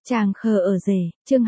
Chàng khờ ở rể, chương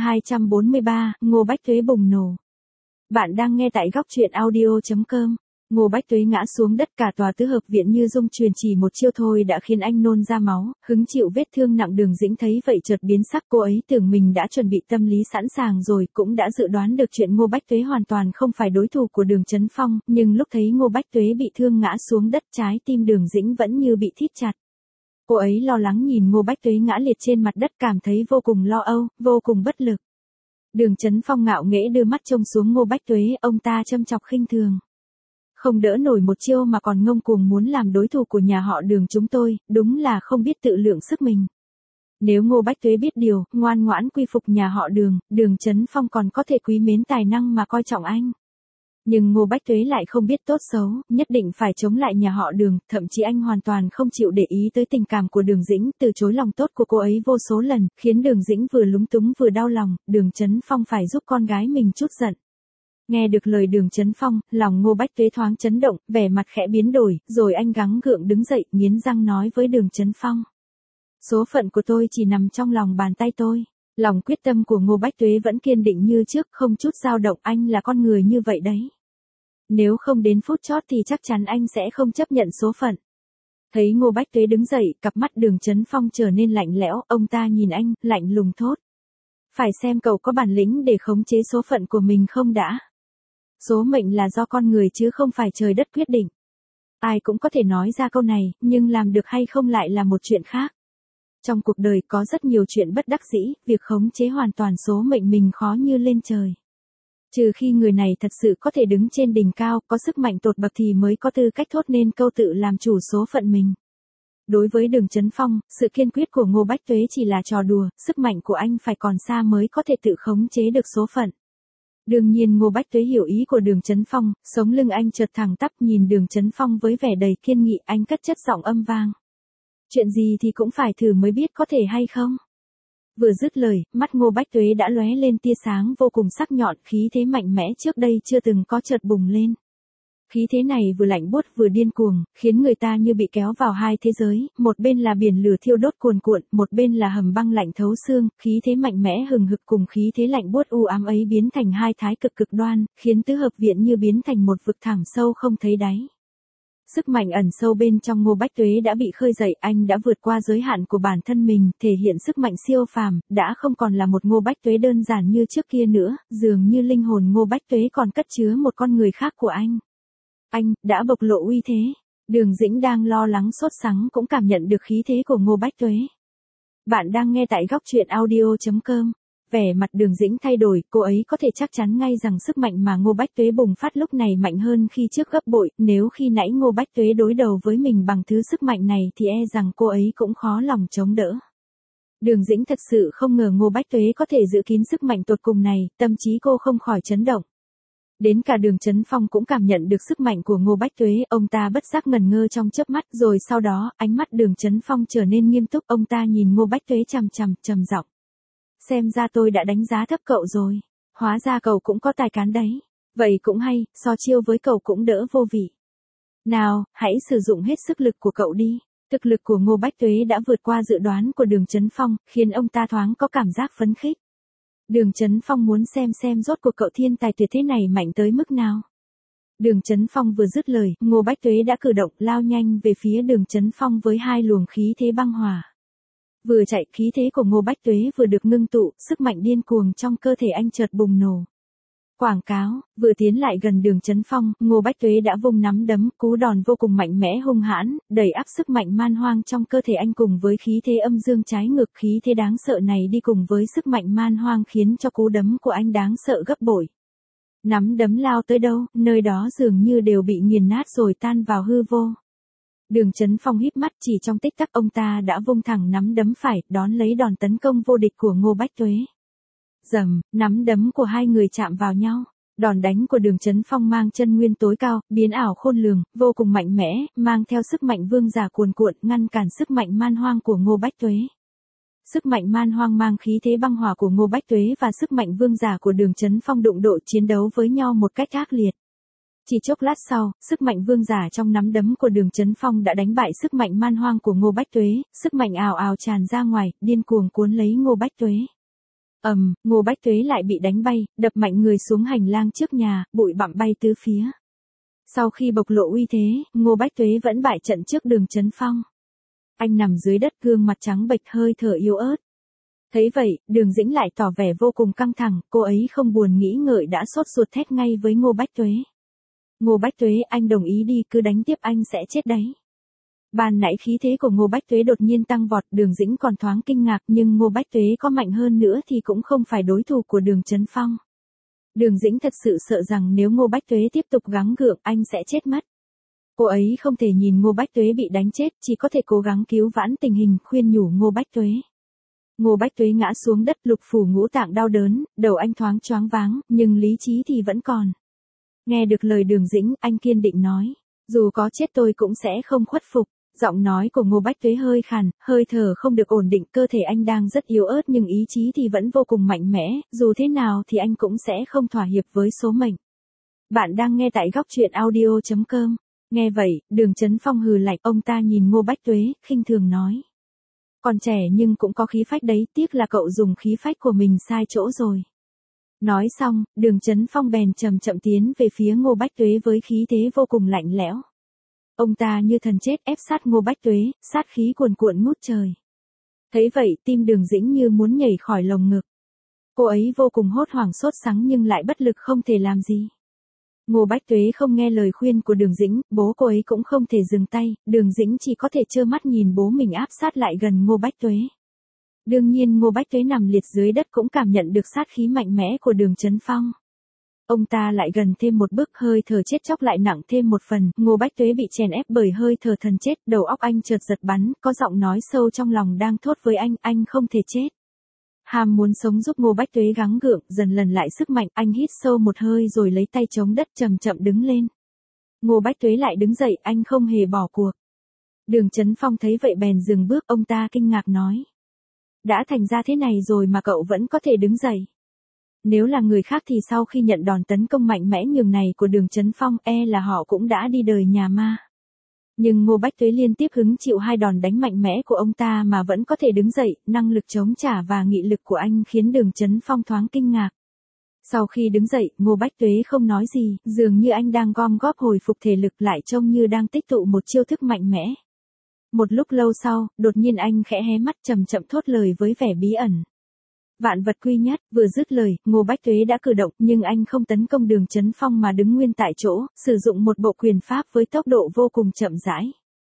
243, Ngô Bách Tuế bùng nổ. Bạn đang nghe tại góc truyện audio.com. Ngô Bách Tuế ngã xuống đất, cả tòa tứ hợp viện như rung truyền, chỉ một chiêu thôi đã khiến anh nôn ra máu, hứng chịu vết thương nặng. Đường Dĩnh thấy vậy chợt biến sắc, cô ấy tưởng mình đã chuẩn bị tâm lý sẵn sàng rồi, cũng đã dự đoán được chuyện Ngô Bách Tuế hoàn toàn không phải đối thủ của Đường Chấn Phong, nhưng lúc thấy Ngô Bách Tuế bị thương ngã xuống đất, trái tim Đường Dĩnh vẫn như bị thít chặt. Cô ấy lo lắng nhìn Ngô Bách Tuế ngã liệt trên mặt đất, cảm thấy vô cùng lo âu, vô cùng bất lực. Đường Chấn Phong ngạo nghễ đưa mắt trông xuống Ngô Bách Tuế, ông ta châm chọc khinh thường. Không đỡ nổi một chiêu mà còn ngông cuồng muốn làm đối thủ của nhà họ Đường chúng tôi, đúng là không biết tự lượng sức mình. Nếu Ngô Bách Tuế biết điều, ngoan ngoãn quy phục nhà họ Đường, Đường Chấn Phong còn có thể quý mến tài năng mà coi trọng anh. Nhưng Ngô Bách Tuế lại không biết tốt xấu, nhất định phải chống lại nhà họ Đường, thậm chí anh hoàn toàn không chịu để ý tới tình cảm của Đường Dĩnh, từ chối lòng tốt của cô ấy vô số lần, khiến Đường Dĩnh vừa lúng túng vừa đau lòng. Đường Chấn Phong phải giúp con gái mình chút giận. Nghe được lời Đường Chấn Phong, lòng Ngô Bách Tuế thoáng chấn động, vẻ mặt khẽ biến đổi, rồi anh gắng gượng đứng dậy, nghiến răng nói với Đường Chấn Phong. Số phận của tôi chỉ nằm trong lòng bàn tay tôi. Lòng quyết tâm của Ngô Bách Tuế vẫn kiên định như trước, không chút dao động. Anh là con người như vậy đấy. Nếu không đến phút chót thì chắc chắn anh sẽ không chấp nhận số phận. Thấy Ngô Bách Tuế đứng dậy, cặp mắt Đường Chấn Phong trở nên lạnh lẽo, ông ta nhìn anh, lạnh lùng thốt. Phải xem cậu có bản lĩnh để khống chế số phận của mình không đã. Số mệnh là do con người chứ không phải trời đất quyết định. Ai cũng có thể nói ra câu này, nhưng làm được hay không lại là một chuyện khác. Trong cuộc đời có rất nhiều chuyện bất đắc dĩ, việc khống chế hoàn toàn số mệnh mình khó như lên trời. Trừ khi người này thật sự có thể đứng trên đỉnh cao, có sức mạnh tột bậc thì mới có tư cách thốt nên câu tự làm chủ số phận mình. Đối với Đường Chấn Phong, sự kiên quyết của Ngô Bách Tuế chỉ là trò đùa, sức mạnh của anh phải còn xa mới có thể tự khống chế được số phận. Đương nhiên Ngô Bách Tuế hiểu ý của Đường Chấn Phong, sống lưng anh chợt thẳng tắp, nhìn Đường Chấn Phong với vẻ đầy kiên nghị, anh cất chất giọng âm vang. Chuyện gì thì cũng phải thử mới biết có thể hay không. Vừa dứt lời, mắt Ngô Bách Tuế đã lóe lên tia sáng vô cùng sắc nhọn, khí thế mạnh mẽ trước đây chưa từng có chợt bùng lên. Khí thế này vừa lạnh buốt vừa điên cuồng, khiến người ta như bị kéo vào hai thế giới, một bên là biển lửa thiêu đốt cuồn cuộn, một bên là hầm băng lạnh thấu xương, khí thế mạnh mẽ hừng hực cùng khí thế lạnh buốt u ám ấy biến thành hai thái cực cực đoan, khiến tứ hợp viện như biến thành một vực thẳm sâu không thấy đáy. Sức mạnh ẩn sâu bên trong Ngô Bách Tuế đã bị khơi dậy, anh đã vượt qua giới hạn của bản thân mình, thể hiện sức mạnh siêu phàm, đã không còn là một Ngô Bách Tuế đơn giản như trước kia nữa, dường như linh hồn Ngô Bách Tuế còn cất chứa một con người khác của anh. Anh đã bộc lộ uy thế. Đường Dĩnh đang lo lắng sốt sắng cũng cảm nhận được khí thế của Ngô Bách Tuế. Bạn đang nghe tại góc truyện audio.com. Vẻ mặt Đường Dĩnh thay đổi, cô ấy có thể chắc chắn ngay rằng sức mạnh mà Ngô Bách Tuế bùng phát lúc này mạnh hơn khi trước gấp bội, nếu khi nãy Ngô Bách Tuế đối đầu với mình bằng thứ sức mạnh này thì e rằng cô ấy cũng khó lòng chống đỡ. Đường Dĩnh thật sự không ngờ Ngô Bách Tuế có thể giữ kín sức mạnh tột cùng này, tâm trí cô không khỏi chấn động. Đến cả Đường Chấn Phong cũng cảm nhận được sức mạnh của Ngô Bách Tuế, ông ta bất giác ngẩn ngơ trong chớp mắt, rồi sau đó, ánh mắt Đường Chấn Phong trở nên nghiêm túc, ông ta nhìn Ngô Bách Tuế trầm giọng. Xem ra tôi đã đánh giá thấp cậu rồi. Hóa ra cậu cũng có tài cán đấy. Vậy cũng hay, so chiêu với cậu cũng đỡ vô vị. Nào, hãy sử dụng hết sức lực của cậu đi. Thực lực của Ngô Bách Tuế đã vượt qua dự đoán của Đường Chấn Phong, khiến ông ta thoáng có cảm giác phấn khích. Đường Chấn Phong muốn xem rốt cuộc cậu thiên tài tuyệt thế này mạnh tới mức nào. Đường Chấn Phong vừa dứt lời, Ngô Bách Tuế đã cử động lao nhanh về phía Đường Chấn Phong với hai luồng khí thế băng hỏa. Vừa chạy, khí thế của Ngô Bách Tuế vừa được ngưng tụ, sức mạnh điên cuồng trong cơ thể anh chợt bùng nổ. Quảng cáo, vừa tiến lại gần Đường Chấn Phong, Ngô Bách Tuế đã vung nắm đấm, cú đòn vô cùng mạnh mẽ hung hãn, đẩy áp sức mạnh man hoang trong cơ thể anh cùng với khí thế âm dương trái ngược, khí thế đáng sợ này đi cùng với sức mạnh man hoang khiến cho cú đấm của anh đáng sợ gấp bội. Nắm đấm lao tới đâu, nơi đó dường như đều bị nghiền nát rồi tan vào hư vô. Đường Chấn Phong híp mắt, chỉ trong tích tắc ông ta đã vung thẳng nắm đấm phải, đón lấy đòn tấn công vô địch của Ngô Bách Tuế. Rầm, nắm đấm của hai người chạm vào nhau. Đòn đánh của Đường Chấn Phong mang chân nguyên tối cao, biến ảo khôn lường, vô cùng mạnh mẽ, mang theo sức mạnh vương giả cuồn cuộn, ngăn cản sức mạnh man hoang của Ngô Bách Tuế. Sức mạnh man hoang mang khí thế băng hỏa của Ngô Bách Tuế và sức mạnh vương giả của Đường Chấn Phong đụng độ chiến đấu với nhau một cách ác liệt. Chỉ chốc lát sau, sức mạnh vương giả trong nắm đấm của Đường Chấn Phong đã đánh bại sức mạnh man hoang của Ngô Bách Tuế, sức mạnh ào ào tràn ra ngoài, điên cuồng cuốn lấy Ngô Bách Tuế. Ngô Bách Tuế lại bị đánh bay, đập mạnh người xuống hành lang trước nhà, bụi bặm bay tứ phía. Sau khi bộc lộ uy thế, Ngô Bách Tuế vẫn bại trận trước Đường Chấn Phong. Anh nằm dưới đất gương mặt trắng bệch hơi thở yếu ớt. Thấy vậy, Đường Dĩnh lại tỏ vẻ vô cùng căng thẳng, cô ấy không buồn nghĩ ngợi đã sốt ruột thét ngay với Ngô Bách Tuế. Ngô Bách Tuế, anh đồng ý đi, cứ đánh tiếp anh sẽ chết đấy. Ban nãy khí thế của Ngô Bách Tuế đột nhiên tăng vọt, Đường Dĩnh còn thoáng kinh ngạc, nhưng Ngô Bách Tuế có mạnh hơn nữa thì cũng không phải đối thủ của Đường Chấn Phong. Đường Dĩnh thật sự sợ rằng nếu Ngô Bách Tuế tiếp tục gắng gượng anh sẽ chết mất. Cô ấy không thể nhìn Ngô Bách Tuế bị đánh chết, chỉ có thể cố gắng cứu vãn tình hình, khuyên nhủ Ngô Bách Tuế. Ngô Bách Tuế ngã xuống đất, lục phủ ngũ tạng đau đớn, đầu anh thoáng choáng váng, nhưng lý trí thì vẫn còn. Nghe được lời Đường Dĩnh, anh kiên định nói, dù có chết tôi cũng sẽ không khuất phục. Giọng nói của Ngô Bách Tuế hơi khàn, hơi thở không được ổn định, cơ thể anh đang rất yếu ớt nhưng ý chí thì vẫn vô cùng mạnh mẽ, dù thế nào thì anh cũng sẽ không thỏa hiệp với số mệnh. Bạn đang nghe tại góc truyện audio.com. Nghe vậy, Đường Chấn Phong hừ lạnh, ông ta nhìn Ngô Bách Tuế, khinh thường nói. Còn trẻ nhưng cũng có khí phách đấy, tiếc là cậu dùng khí phách của mình sai chỗ rồi. Nói xong, Đường Chấn Phong bèn chậm chậm tiến về phía Ngô Bách Tuế với khí thế vô cùng lạnh lẽo. Ông ta như thần chết ép sát Ngô Bách Tuế, sát khí cuồn cuộn ngút trời. Thấy vậy, tim Đường Dĩnh như muốn nhảy khỏi lồng ngực. Cô ấy vô cùng hốt hoảng sốt sắng nhưng lại bất lực không thể làm gì. Ngô Bách Tuế không nghe lời khuyên của Đường Dĩnh, bố cô ấy cũng không thể dừng tay, Đường Dĩnh chỉ có thể trơ mắt nhìn bố mình áp sát lại gần Ngô Bách Tuế. Đương nhiên Ngô Bách Tuế nằm liệt dưới đất cũng cảm nhận được sát khí mạnh mẽ của Đường Chấn Phong. Ông ta lại gần thêm một bước, hơi thở chết chóc lại nặng thêm một phần, Ngô Bách Tuế bị chèn ép bởi hơi thở thần chết, đầu óc anh chợt giật bắn, có giọng nói sâu trong lòng đang thốt với anh không thể chết. Ham muốn sống giúp Ngô Bách Tuế gắng gượng, dần lần lại sức mạnh, anh hít sâu một hơi rồi lấy tay chống đất chậm chậm đứng lên. Ngô Bách Tuế lại đứng dậy, anh không hề bỏ cuộc. Đường Chấn Phong thấy vậy bèn dừng bước, ông ta kinh ngạc nói. Đã thành ra thế này rồi mà cậu vẫn có thể đứng dậy. Nếu là người khác thì sau khi nhận đòn tấn công mạnh mẽ nhường này của Đường Chấn Phong là họ cũng đã đi đời nhà ma. Nhưng Ngô Bách Tuế liên tiếp hứng chịu 2 đòn đánh mạnh mẽ của ông ta mà vẫn có thể đứng dậy, năng lực chống trả và nghị lực của anh khiến Đường Chấn Phong thoáng kinh ngạc. Sau khi đứng dậy, Ngô Bách Tuế không nói gì, dường như anh đang gom góp hồi phục thể lực lại trông như đang tích tụ một chiêu thức mạnh mẽ. Một lúc lâu sau, đột nhiên anh khẽ hé mắt chậm chậm thốt lời với vẻ bí ẩn. Vạn vật quy nhất, vừa dứt lời, Ngô Bách Tuế đã cử động nhưng anh không tấn công Đường Chấn Phong mà đứng nguyên tại chỗ, sử dụng một bộ quyền pháp với tốc độ vô cùng chậm rãi.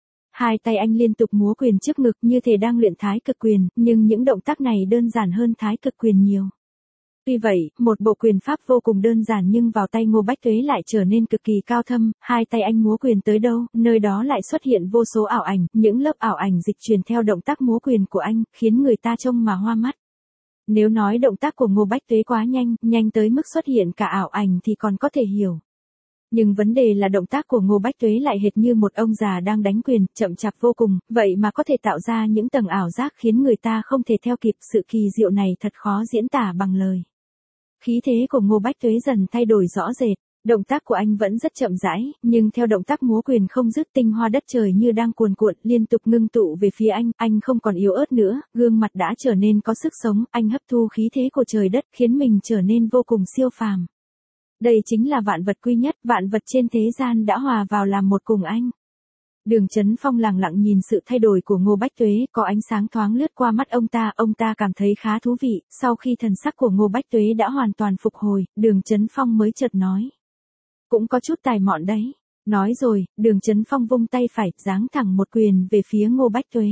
2 tay anh liên tục múa quyền trước ngực như thể đang luyện thái cực quyền, nhưng những động tác này đơn giản hơn thái cực quyền nhiều. Tuy vậy, một bộ quyền pháp vô cùng đơn giản nhưng vào tay Ngô Bách Tuế lại trở nên cực kỳ cao thâm, 2 tay anh múa quyền tới đâu, nơi đó lại xuất hiện vô số ảo ảnh, những lớp ảo ảnh dịch chuyển theo động tác múa quyền của anh, khiến người ta trông mà hoa mắt. Nếu nói động tác của Ngô Bách Tuế quá nhanh, nhanh tới mức xuất hiện cả ảo ảnh thì còn có thể hiểu. Nhưng vấn đề là động tác của Ngô Bách Tuế lại hệt như một ông già đang đánh quyền, chậm chạp vô cùng, vậy mà có thể tạo ra những tầng ảo giác khiến người ta không thể theo kịp, sự kỳ diệu này thật khó diễn tả bằng lời. Khí thế của Ngô Bách Tuế dần thay đổi rõ rệt, động tác của anh vẫn rất chậm rãi, nhưng theo động tác múa quyền không dứt, tinh hoa đất trời như đang cuồn cuộn liên tục ngưng tụ về phía anh không còn yếu ớt nữa, gương mặt đã trở nên có sức sống, anh hấp thu khí thế của trời đất khiến mình trở nên vô cùng siêu phàm. Đây chính là vạn vật quy nhất, vạn vật trên thế gian đã hòa vào làm một cùng anh. Đường Chấn Phong lặng lặng nhìn sự thay đổi của Ngô Bách Tuế, có ánh sáng thoáng lướt qua mắt ông ta cảm thấy khá thú vị, sau khi thần sắc của Ngô Bách Tuế đã hoàn toàn phục hồi, Đường Chấn Phong mới chợt nói. Cũng có chút tài mọn đấy. Nói rồi, Đường Chấn Phong vung tay phải, giáng thẳng một quyền về phía Ngô Bách Tuế.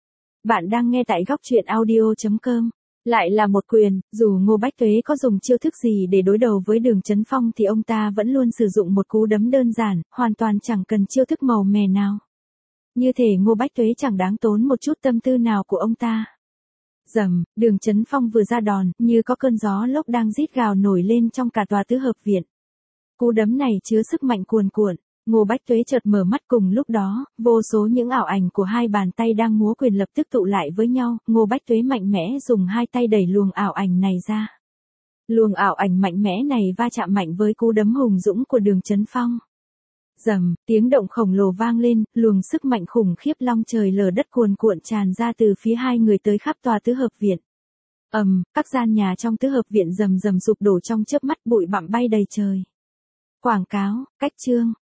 Bạn đang nghe tại góc truyện audio.com. Lại là một quyền, dù Ngô Bách Tuế có dùng chiêu thức gì để đối đầu với Đường Chấn Phong thì ông ta vẫn luôn sử dụng một cú đấm đơn giản, hoàn toàn chẳng cần chiêu thức màu mè nào. Như thể Ngô Bách Tuế chẳng đáng tốn một chút tâm tư nào của ông ta. Rầm, Đường Chấn Phong vừa ra đòn, như có cơn gió lốc đang rít gào nổi lên trong cả tòa tứ hợp viện. Cú đấm này chứa sức mạnh cuồn cuộn. Ngô Bách Tuế chợt mở mắt, cùng lúc đó, vô số những ảo ảnh của 2 bàn tay đang múa quyền lập tức tụ lại với nhau, Ngô Bách Tuế mạnh mẽ dùng 2 tay đẩy luồng ảo ảnh này ra. Luồng ảo ảnh mạnh mẽ này va chạm mạnh với cú đấm hùng dũng của Đường Chấn Phong. Rầm, tiếng động khổng lồ vang lên, luồng sức mạnh khủng khiếp long trời lở đất cuồn cuộn tràn ra từ phía hai người tới khắp tòa tứ hợp viện. Các gian nhà trong tứ hợp viện rầm rầm sụp đổ trong chớp mắt, bụi bặm bay đầy trời. Quảng cáo, cách chương.